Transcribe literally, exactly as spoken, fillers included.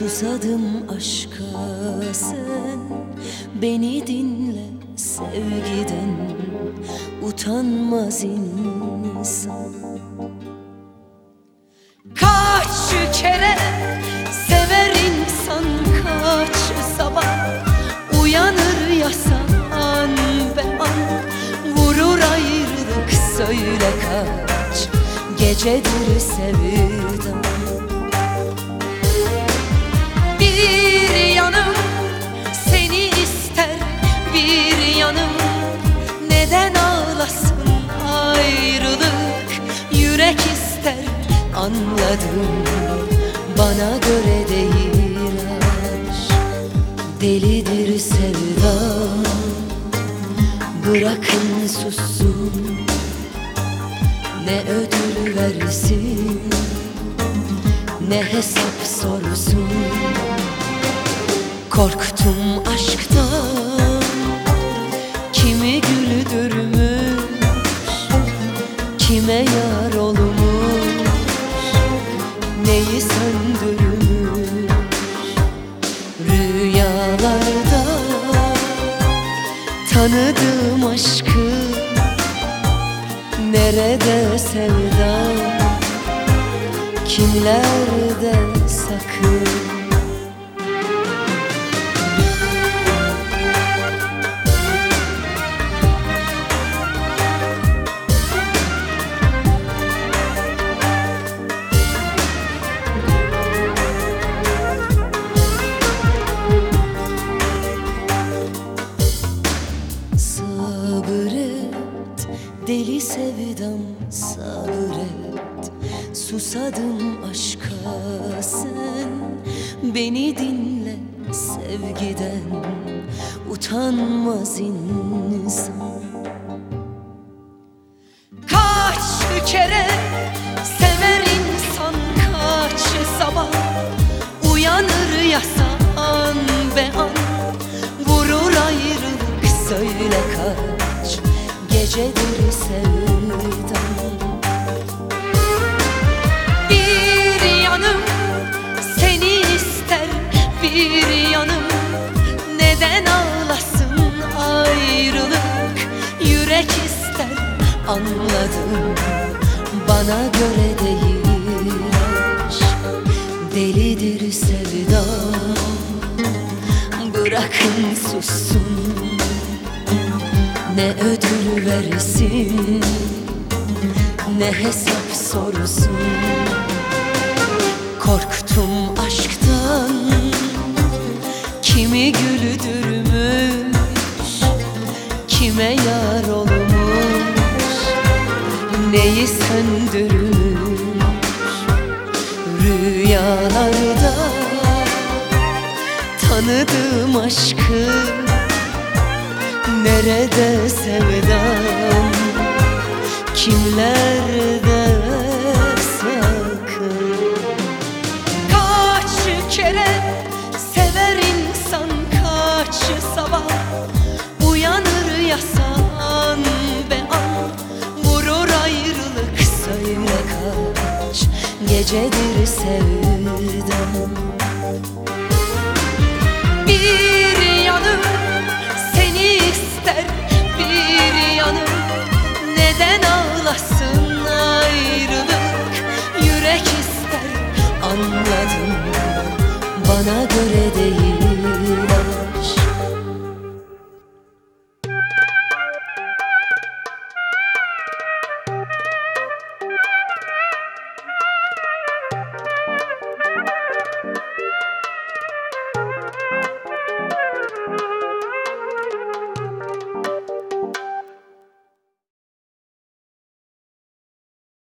Susadım aşka, sen beni dinle. Sevgiden utanmaz insan. Kaç kere sever insan, kaç sabah uyanır yasan be an. Vurur ayrılık, söyle kaç gecedir sevdam. Bir yanım seni ister, bir yanım neden ağlasın ayrılık. Yürek ister, anladım, bana göre değil aşk. Delidir sevdam, bırakın sussun. Ne ödül versin, ne hesap sorsun. Korktum aşktan, kimi güldürmüş, kime yar olmuş, neyi söndürmüş. Rüyalarda tanıdığım aşkı, nerede sevdam, kimlerde sakın. Sabret deli sevdam, sabret. Susadım aşka, sen beni dinle. Sevgiden utanmaz insan. Kaç kere sever insan, kaç sabah uyanır yasan be an. Vurur ayrılık, söyle kaç gecedir sevdam. Bir yanım seni ister, bir yanım neden ağlasın ayrılık. Yürek ister, anladım, bana göre değil aşk. Delidir sevdam, bırakın sussun. Ne ödül versin, ne hesap sorsun. Korktum aşktan, kimi güldürmüş, kime yar olmuş, neyi söndürmüş. Rüyalarda tanıdığım aşkı, nerede sevdam, kimlerde sakın. Kaç kere sever insan, kaç sabah uyanır yasan be an. Vurur ayrılık, söyle kaç gecedir sevdam. Bir yanım seni ister, bir yanım neden ağlasın ayrılık. Yürek ister, anladım, bana göre değil